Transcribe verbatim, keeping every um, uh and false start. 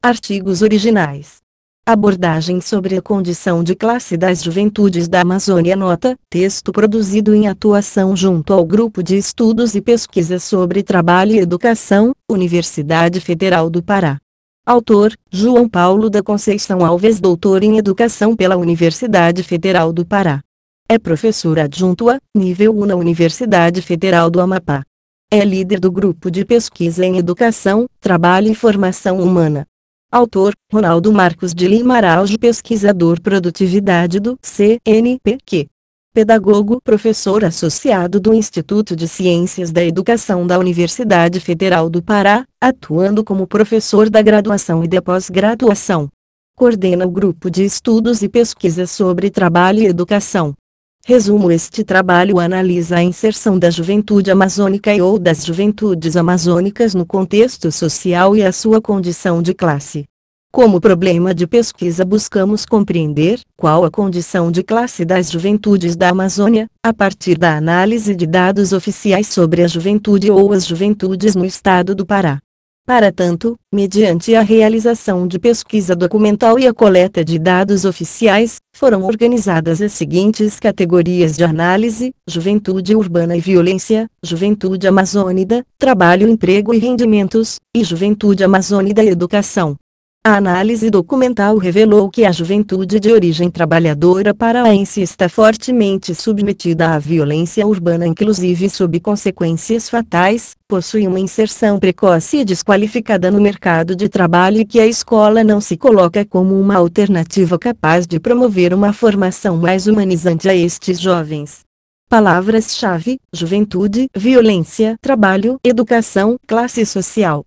Artigos originais. Abordagem sobre a condição de classe das juventudes da Amazônia. Nota: texto produzido em atuação junto ao Grupo de Estudos e Pesquisa sobre Trabalho e Educação, Universidade Federal do Pará. Autor: João Paulo da Conceição Alves, doutor em Educação pela Universidade Federal do Pará. É professor adjunto A, nível um na Universidade Federal do Amapá. É líder do Grupo de Pesquisa em Educação, Trabalho e Formação Humana. Autor: Ronaldo Marcos de Lima Araújo, pesquisador Produtividade do C N P Q. Pedagogo, professor associado do Instituto de Ciências da Educação da Universidade Federal do Pará, atuando como professor da graduação e da pós-graduação. Coordena o Grupo de Estudos e Pesquisa sobre Trabalho e Educação. Resumo: este trabalho analisa a inserção da juventude amazônica e ou das juventudes amazônicas no contexto social e a sua condição de classe. Como problema de pesquisa, buscamos compreender qual a condição de classe das juventudes da Amazônia, a partir da análise de dados oficiais sobre a juventude ou as juventudes no estado do Pará. Para tanto, mediante a realização de pesquisa documental e a coleta de dados oficiais, foram organizadas as seguintes categorias de análise: juventude urbana e violência, juventude amazônica, trabalho, emprego e rendimentos, e juventude amazônica e educação. A análise documental revelou que a juventude de origem trabalhadora paraense está fortemente submetida à violência urbana, inclusive sob consequências fatais, possui uma inserção precoce e desqualificada no mercado de trabalho e que a escola não se coloca como uma alternativa capaz de promover uma formação mais humanizante a estes jovens. Palavras-chave: juventude, violência, trabalho, educação, classe social.